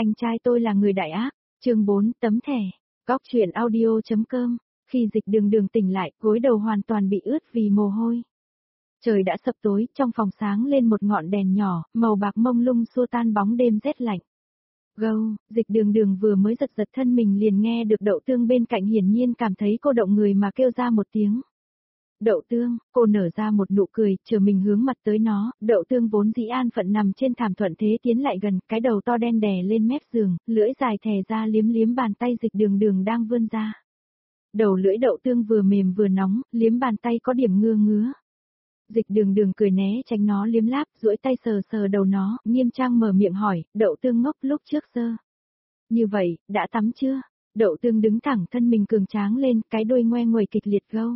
Anh trai tôi là người đại ác. Chương 4 tấm thẻ. Góc truyện audio.com. Khi Dịch Đường Đường tỉnh lại, gối đầu hoàn toàn bị ướt vì mồ hôi. Trời đã sập tối, trong phòng sáng lên một ngọn đèn nhỏ, màu bạc mông lung xua tan bóng đêm rét lạnh. Gâu, Dịch Đường Đường vừa mới giật giật thân mình liền nghe được Đậu Tương bên cạnh, hiển nhiên cảm thấy cô động người mà kêu ra một tiếng. Đậu Tương, cô nở ra một nụ cười, chờ mình hướng mặt tới nó. Đậu Tương vốn dĩ an phận nằm trên thảm thuận thế tiến lại gần, cái đầu to đen đè lên mép giường, lưỡi dài thè ra liếm liếm bàn tay Dịch Đường Đường đang vươn ra. Đầu lưỡi Đậu Tương vừa mềm vừa nóng, liếm bàn tay có điểm ngứa ngứa. Dịch Đường Đường cười né tránh nó liếm láp, duỗi tay sờ sờ đầu nó, nghiêm trang mở miệng hỏi. Đậu Tương ngốc, lúc trước sơ. Như vậy, đã tắm chưa? Đậu Tương đứng thẳng thân mình cường tráng lên, cái đuôi ngoe nguẩy kịch liệt gâu.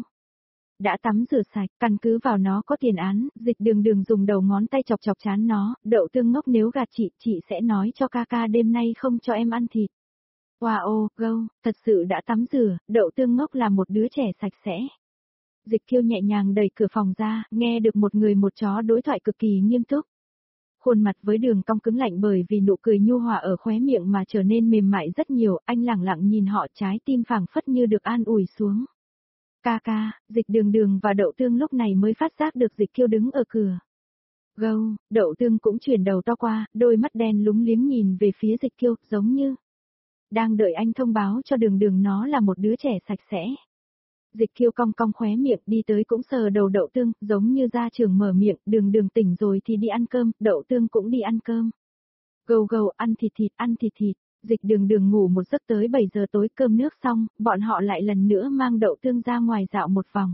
Đã tắm rửa sạch, căn cứ vào nó có tiền án. Dịch Đường Đường dùng đầu ngón tay chọc chọc trán nó. Đậu Tương ngốc, nếu gạt chị sẽ nói cho ca ca đêm nay không cho em ăn thịt. Wow, gâu, thật sự đã tắm rửa. Đậu Tương ngốc là một đứa trẻ sạch sẽ. Dịch Kiêu nhẹ nhàng đẩy cửa phòng ra, nghe được một người một chó đối thoại cực kỳ nghiêm túc. Khuôn mặt với đường cong cứng lạnh bởi vì nụ cười nhu hòa ở khóe miệng mà trở nên mềm mại rất nhiều. Anh lẳng lặng nhìn họ, trái tim phảng phất như được an ủi xuống. Ca ca, Dịch Đường Đường và Đậu Tương lúc này mới phát giác được Dịch Kiêu đứng ở cửa. Gâu, Đậu Tương cũng chuyển đầu to qua, đôi mắt đen lúng liếng nhìn về phía Dịch Kiêu, giống như đang đợi anh thông báo cho Đường Đường nó là một đứa trẻ sạch sẽ. Dịch Kiêu cong cong khóe miệng, đi tới cũng sờ đầu Đậu Tương, giống như ra trường mở miệng. Đường Đường tỉnh rồi thì đi ăn cơm, Đậu Tương cũng đi ăn cơm. Gâu gâu, ăn thịt thịt, ăn thịt thịt. Dịch Đường Đường ngủ một giấc tới 7 giờ tối, cơm nước xong, bọn họ lại lần nữa mang Đậu Tương ra ngoài dạo một vòng.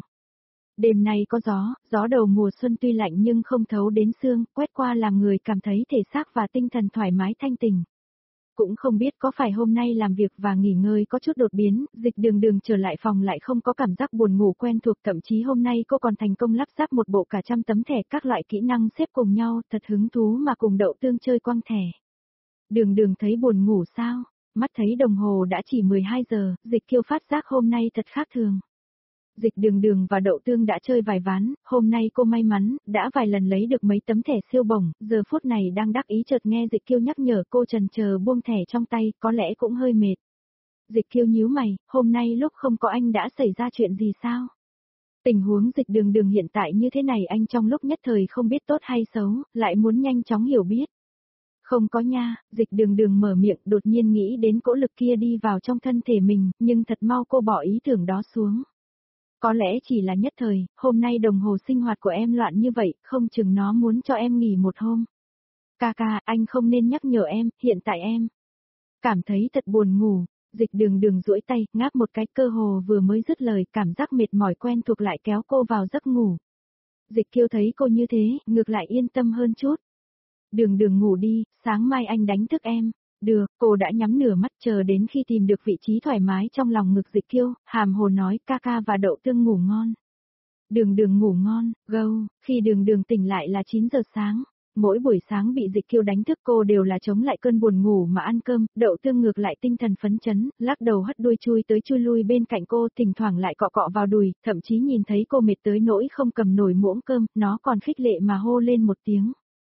Đêm nay có gió đầu mùa xuân tuy lạnh nhưng không thấu đến xương, quét qua làm người cảm thấy thể xác và tinh thần thoải mái thanh tỉnh. Cũng không biết có phải hôm nay làm việc và nghỉ ngơi có chút đột biến, Dịch Đường Đường trở lại phòng lại không có cảm giác buồn ngủ quen thuộc, thậm chí hôm nay cô còn thành công lắp ráp một bộ cả trăm tấm thẻ các loại kỹ năng xếp cùng nhau, thật hứng thú mà cùng Đậu Tương chơi quăng thẻ. Đường Đường thấy buồn ngủ sao? Mắt thấy đồng hồ đã chỉ 12 giờ, Dịch Kiêu phát giác hôm nay thật khác thường. Dịch Đường Đường và Đậu Tương đã chơi vài ván, hôm nay cô may mắn, đã vài lần lấy được mấy tấm thẻ siêu bổng, giờ phút này đang đắc ý chợt nghe Dịch Kiêu nhắc nhở, cô chần chờ buông thẻ trong tay, có lẽ cũng hơi mệt. Dịch Kiêu nhíu mày, hôm nay lúc không có anh đã xảy ra chuyện gì sao? Tình huống Dịch Đường Đường hiện tại như thế này anh trong lúc nhất thời không biết tốt hay xấu, lại muốn nhanh chóng hiểu biết. Không có nha, Dịch Đường Đường mở miệng, đột nhiên nghĩ đến cỗ lực kia đi vào trong thân thể mình, nhưng thật mau cô bỏ ý tưởng đó xuống. Có lẽ chỉ là nhất thời, hôm nay đồng hồ sinh hoạt của em loạn như vậy, không chừng nó muốn cho em nghỉ một hôm. Ca ca, anh không nên nhắc nhở em, hiện tại em cảm thấy thật buồn ngủ. Dịch Đường Đường duỗi tay, ngáp một cái, cơ hồ vừa mới dứt lời, cảm giác mệt mỏi quen thuộc lại kéo cô vào giấc ngủ. Dịch Kiêu thấy cô như thế, ngược lại yên tâm hơn chút. Đường Đường ngủ đi, sáng mai anh đánh thức em. Được, cô đã nhắm nửa mắt chờ đến khi tìm được vị trí thoải mái trong lòng ngực Dịch Kiêu, hàm hồ nói ca ca và Đậu Tương ngủ ngon. Đường Đường ngủ ngon, gâu, khi Đường Đường tỉnh lại là 9 giờ sáng. Mỗi buổi sáng bị Dịch Kiêu đánh thức cô đều là chống lại cơn buồn ngủ mà ăn cơm, Đậu Tương ngược lại tinh thần phấn chấn, lắc đầu hất đuôi chui tới chui lui bên cạnh cô, thỉnh thoảng lại cọ cọ vào đùi, thậm chí nhìn thấy cô mệt tới nỗi không cầm nổi muỗng cơm, nó còn khích lệ mà hô lên một tiếng.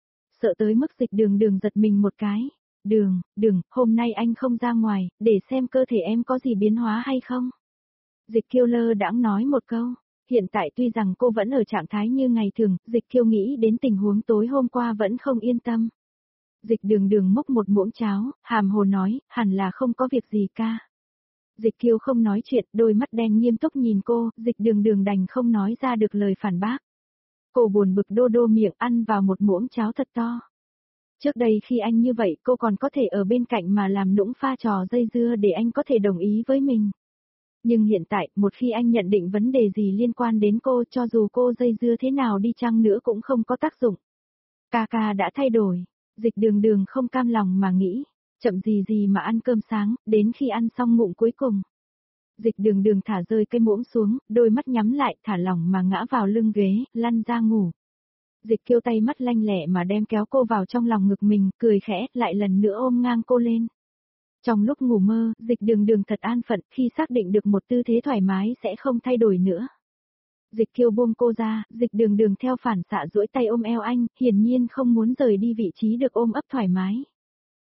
Sợ tới mức Dịch Đường Đường giật mình một cái. Đường, hôm nay anh không ra ngoài, để xem cơ thể em có gì biến hóa hay không? Dịch Kiêu lơ đãng nói một câu. Hiện tại tuy rằng cô vẫn ở trạng thái như ngày thường, Dịch Kiêu nghĩ đến tình huống tối hôm qua vẫn không yên tâm. Dịch Đường Đường múc một muỗng cháo, hàm hồ nói, hẳn là không có việc gì ca. Dịch Kiêu không nói chuyện, đôi mắt đen nghiêm túc nhìn cô, Dịch Đường Đường đành không nói ra được lời phản bác. Cô buồn bực đô đô miệng ăn vào một muỗng cháo thật to. Trước đây khi anh như vậy cô còn có thể ở bên cạnh mà làm nũng pha trò dây dưa để anh có thể đồng ý với mình. Nhưng hiện tại, một khi anh nhận định vấn đề gì liên quan đến cô, cho dù cô dây dưa thế nào đi chăng nữa cũng không có tác dụng. Ca ca đã thay đổi. Dịch Đường Đường không cam lòng mà nghĩ. Chậm gì mà ăn cơm sáng, đến khi ăn xong ngụm cuối cùng. Dịch Đường Đường thả rơi cái muỗng xuống, đôi mắt nhắm lại, thả lỏng mà ngã vào lưng ghế, lăn ra ngủ. Dịch Kiêu tay mắt lanh lẹ mà đem kéo cô vào trong lòng ngực mình, cười khẽ, lại lần nữa ôm ngang cô lên. Trong lúc ngủ mơ, Dịch Đường Đường thật an phận, khi xác định được một tư thế thoải mái sẽ không thay đổi nữa. Dịch Kiêu buông cô ra, Dịch Đường Đường theo phản xạ duỗi tay ôm eo anh, hiển nhiên không muốn rời đi vị trí được ôm ấp thoải mái.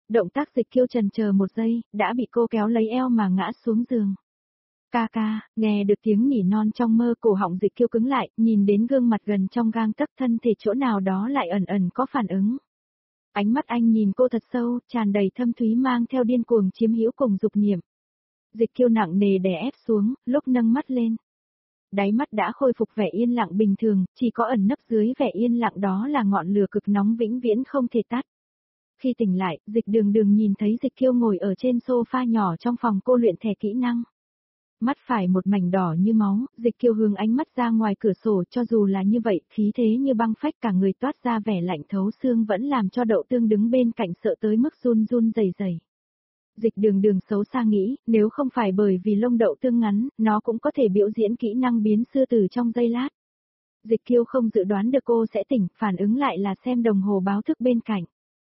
Động tác Dịch Kiêu chần chờ một giây, đã bị cô kéo lấy eo mà ngã xuống giường. Ca ca, nghe được tiếng nỉ non trong mơ, cổ họng Dịch Kiêu cứng lại, nhìn đến gương mặt gần trong gang tấc thân thể chỗ nào đó lại ẩn ẩn có phản ứng. Ánh mắt anh nhìn cô thật sâu, tràn đầy thâm thúy mang theo điên cuồng chiếm hữu cùng dục niệm. Dịch Kiêu nặng nề đè ép xuống, lúc nâng mắt lên. Đáy mắt đã khôi phục vẻ yên lặng bình thường, chỉ có ẩn nấp dưới vẻ yên lặng đó là ngọn lửa cực nóng vĩnh viễn không thể tắt. Khi tỉnh lại, Dịch Đường Đường nhìn thấy Dịch Kiêu ngồi ở trên sofa nhỏ trong phòng cô luyện thẻ kỹ năng. Mắt phải một mảnh đỏ như máu, Dịch Kiêu hướng ánh mắt ra ngoài cửa sổ, cho dù là như vậy, khí thế như băng phách, cả người toát ra vẻ lạnh thấu xương vẫn làm cho Đậu Tương đứng bên cạnh sợ tới mức run run rẩy rẩy. Dịch Đường Đường xấu xa nghĩ, nếu không phải bởi vì lông Đậu Tương ngắn, nó cũng có thể biểu diễn kỹ năng biến sư tử trong giây lát. Dịch Kiêu không dự đoán được cô sẽ tỉnh, phản ứng lại là xem đồng hồ báo thức bên cạnh.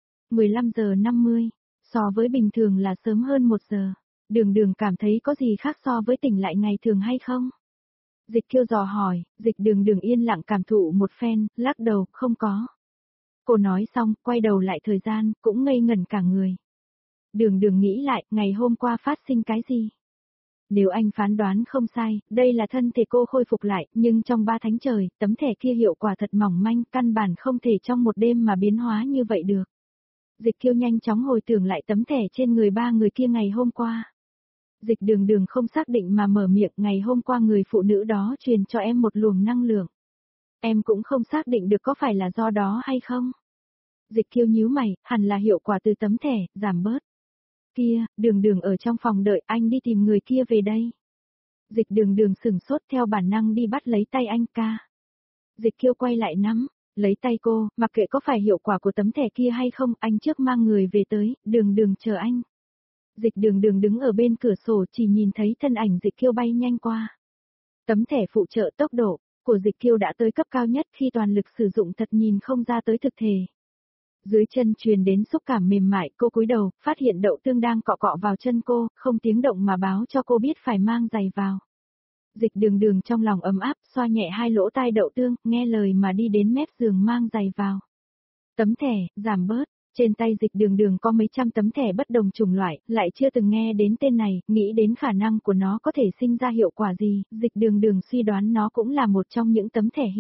15 giờ 50, so với bình thường là sớm hơn 1 giờ. Đường Đường cảm thấy có gì khác so với tỉnh lại ngày thường hay không? Dịch Kiêu dò hỏi, Dịch Đường Đường yên lặng cảm thụ một phen, lắc đầu, không có. Cô nói xong, quay đầu lại thời gian, cũng ngây ngẩn cả người. Đường Đường nghĩ lại, ngày hôm qua phát sinh cái gì? Nếu anh phán đoán không sai, đây là thân thể cô khôi phục lại, nhưng trong 3 tháng trời, tấm thẻ kia hiệu quả thật mỏng manh, căn bản không thể trong một đêm mà biến hóa như vậy được. Dịch Kiêu nhanh chóng hồi tưởng lại tấm thẻ trên người 3 người kia ngày hôm qua. Dịch Đường Đường không xác định mà mở miệng, ngày hôm qua người phụ nữ đó truyền cho em một luồng năng lượng. Em cũng không xác định được có phải là do đó hay không. Dịch Kiêu nhíu mày, hẳn là hiệu quả từ tấm thẻ, giảm bớt. Kia, Đường Đường ở trong phòng đợi, anh đi tìm người kia về đây. Dịch Đường Đường sửng sốt theo bản năng đi bắt lấy tay anh ca. Dịch Kiêu quay lại nắm, lấy tay cô, mặc kệ có phải hiệu quả của tấm thẻ kia hay không, anh trước mang người về tới, Đường Đường chờ anh. Dịch Đường Đường đứng ở bên cửa sổ chỉ nhìn thấy thân ảnh Dịch Kiêu bay nhanh qua. Tấm thẻ phụ trợ tốc độ của Dịch Kiêu đã tới cấp cao nhất, khi toàn lực sử dụng thật nhìn không ra tới thực thể. Dưới chân truyền đến xúc cảm mềm mại, cô cúi đầu, phát hiện Đậu Tương đang cọ cọ vào chân cô, không tiếng động mà báo cho cô biết phải mang giày vào. Dịch Đường Đường trong lòng ấm áp, xoa nhẹ hai lỗ tai Đậu Tương, nghe lời mà đi đến mép giường mang giày vào. Tấm thẻ, giảm bớt. Trên tay Dịch Đường Đường có mấy trăm tấm thẻ bất đồng chủng loại, lại chưa từng nghe đến tên này, nghĩ đến khả năng của nó có thể sinh ra hiệu quả gì, Dịch Đường Đường suy đoán nó cũng là một trong những tấm thẻ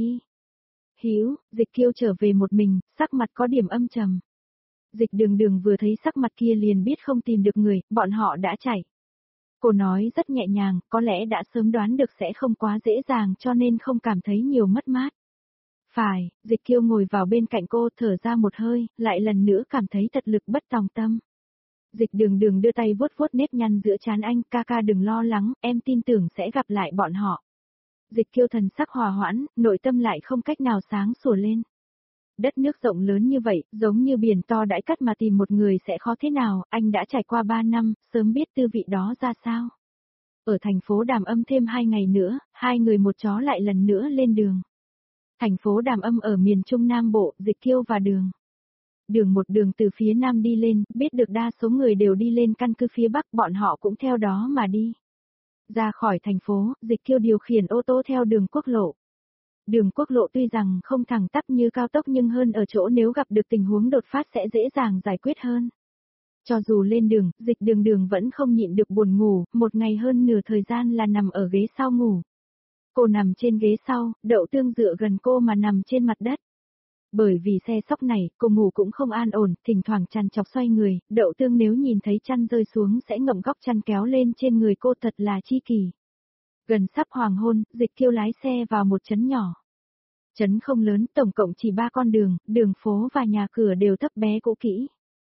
hữu. Dịch Kiêu trở về một mình, sắc mặt có điểm âm trầm. Dịch Đường Đường vừa thấy sắc mặt kia liền biết không tìm được người, bọn họ đã chạy. Cô nói rất nhẹ nhàng, có lẽ đã sớm đoán được sẽ không quá dễ dàng cho nên không cảm thấy nhiều mất mát. Phải, Dịch Kiêu ngồi vào bên cạnh cô, thở ra một hơi, lại lần nữa cảm thấy thật lực bất tòng tâm. Dịch Đường Đường đưa tay vuốt vuốt nếp nhăn giữa trán anh, ca ca đừng lo lắng, em tin tưởng sẽ gặp lại bọn họ. Dịch Kiêu thần sắc hòa hoãn, nội tâm lại không cách nào sáng sủa lên. Đất nước rộng lớn như vậy, giống như biển to đãi cắt mà tìm một người sẽ khó thế nào, anh đã trải qua 3 năm, sớm biết tư vị đó ra sao. Ở thành phố Đàm Âm thêm 2 ngày nữa, 2 người một chó lại lần nữa lên đường. Thành phố Đàm Âm ở miền Trung Nam Bộ, Dịch Kiêu và Đường một đường từ phía Nam đi lên, biết được đa số người đều đi lên căn cứ phía Bắc, bọn họ cũng theo đó mà đi. Ra khỏi thành phố, Dịch Kiêu điều khiển ô tô theo đường quốc lộ. Đường quốc lộ tuy rằng không thẳng tắp như cao tốc nhưng hơn ở chỗ nếu gặp được tình huống đột phát sẽ dễ dàng giải quyết hơn. Cho dù lên đường, Dịch Đường Đường vẫn không nhịn được buồn ngủ, một ngày hơn nửa thời gian là nằm ở ghế sau ngủ. Cô nằm trên ghế sau, Đậu Tương dựa gần cô mà nằm trên mặt đất. Bởi vì xe sóc này, cô ngủ cũng không an ổn, thỉnh thoảng chăn chọc xoay người, Đậu Tương nếu nhìn thấy chăn rơi xuống sẽ ngậm góc chăn kéo lên trên người cô, thật là chi kỷ. Gần sắp hoàng hôn, Dịch Kiêu lái xe vào một trấn nhỏ. Trấn không lớn, tổng cộng chỉ 3 con đường, đường phố và nhà cửa đều thấp bé cũ kỹ.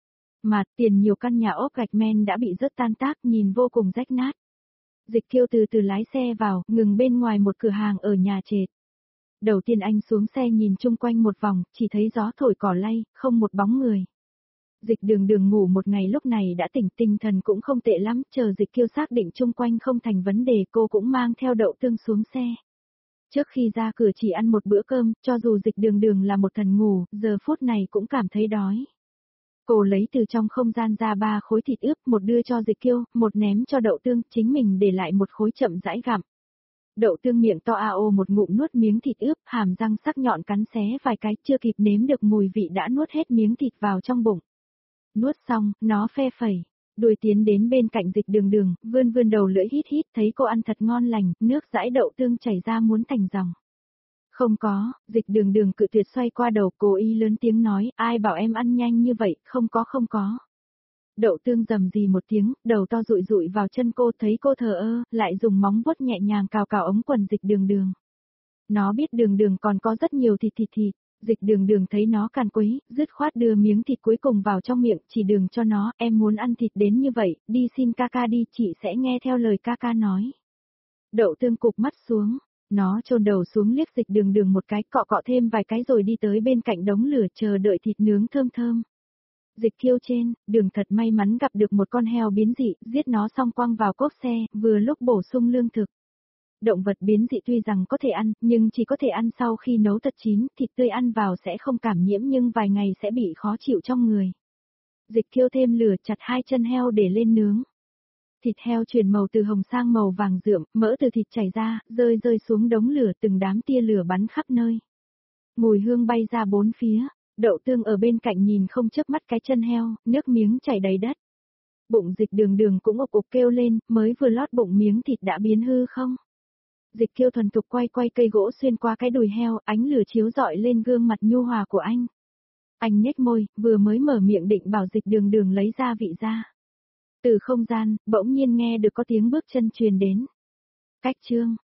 Mà tiền nhiều căn nhà ốp gạch men đã bị rớt tan tác, nhìn vô cùng rách nát. Dịch Kiêu từ từ lái xe vào, ngừng bên ngoài một cửa hàng ở nhà trệt. Đầu tiên anh xuống xe nhìn chung quanh một vòng, chỉ thấy gió thổi cỏ lay, không một bóng người. Dịch Đường Đường ngủ một ngày lúc này đã tỉnh, tinh thần cũng không tệ lắm, chờ Dịch Kiêu xác định chung quanh không thành vấn đề, cô cũng mang theo Đậu Tương xuống xe. Trước khi ra cửa chỉ ăn một bữa cơm, cho dù Dịch Đường Đường là một thần ngủ, giờ phút này cũng cảm thấy đói. Cô lấy từ trong không gian ra 3 khối thịt ướp, một đưa cho Dịch Kiêu, một ném cho Đậu Tương, chính mình để lại một khối chậm rãi gặm. Đậu Tương miệng to ao một ngụm nuốt miếng thịt ướp, hàm răng sắc nhọn cắn xé vài cái, chưa kịp nếm được mùi vị đã nuốt hết miếng thịt vào trong bụng. Nuốt xong, nó phe phẩy, đuôi tiến đến bên cạnh Dịch Đường Đường, vươn vươn đầu lưỡi hít hít, thấy cô ăn thật ngon lành, nước dãi đậu tương chảy ra muốn thành dòng. Không có, Dịch Đường Đường cự tuyệt xoay qua đầu, cố ý lớn tiếng nói, ai bảo em ăn nhanh như vậy, không có không có. Đậu tương rầm rì một tiếng, đầu to rụi rụi vào chân cô, thấy cô thờ ơ, lại dùng móng vuốt nhẹ nhàng cào cào ống quần Dịch Đường Đường. Nó biết Đường Đường còn có rất nhiều thịt. Dịch Đường Đường thấy nó càn quấy, dứt khoát đưa miếng thịt cuối cùng vào trong miệng, chỉ đường cho nó, em muốn ăn thịt đến như vậy, đi xin ca đi, chị sẽ nghe theo lời ca nói. Đậu tương cụp mắt xuống, nó chôn đầu xuống liếc Dịch Đường Đường một cái, cọ cọ thêm vài cái rồi đi tới bên cạnh đống lửa chờ đợi thịt nướng thơm thơm. Dịch Kiêu trên, Đường thật may mắn gặp được một con heo biến dị, giết nó xong quăng vào cốp xe, vừa lúc bổ sung lương thực. Động vật biến dị tuy rằng có thể ăn, nhưng chỉ có thể ăn sau khi nấu thật chín, thịt tươi ăn vào sẽ không cảm nhiễm nhưng vài ngày sẽ bị khó chịu trong người. Dịch Kiêu thêm lửa chặt 2 chân heo để lên nướng. Thịt heo chuyển màu từ hồng sang màu vàng rượm, mỡ từ thịt chảy ra, rơi xuống đống lửa, từng đám tia lửa bắn khắp nơi. Mùi hương bay ra bốn phía, Đậu tương ở bên cạnh nhìn không chớp mắt cái chân heo, nước miếng chảy đầy đất. Bụng Dịch Đường Đường cũng ục ục kêu lên, mới vừa lót bụng miếng thịt đã biến hư không? Dịch Kiêu thuần thục quay cây gỗ xuyên qua cái đùi heo, ánh lửa chiếu rọi lên gương mặt nhu hòa của anh. Anh nhếch môi, vừa mới mở miệng định bảo Dịch Đường Đường lấy gia vị ra. Từ không gian, bỗng nhiên nghe được có tiếng bước chân truyền đến. Cách chương.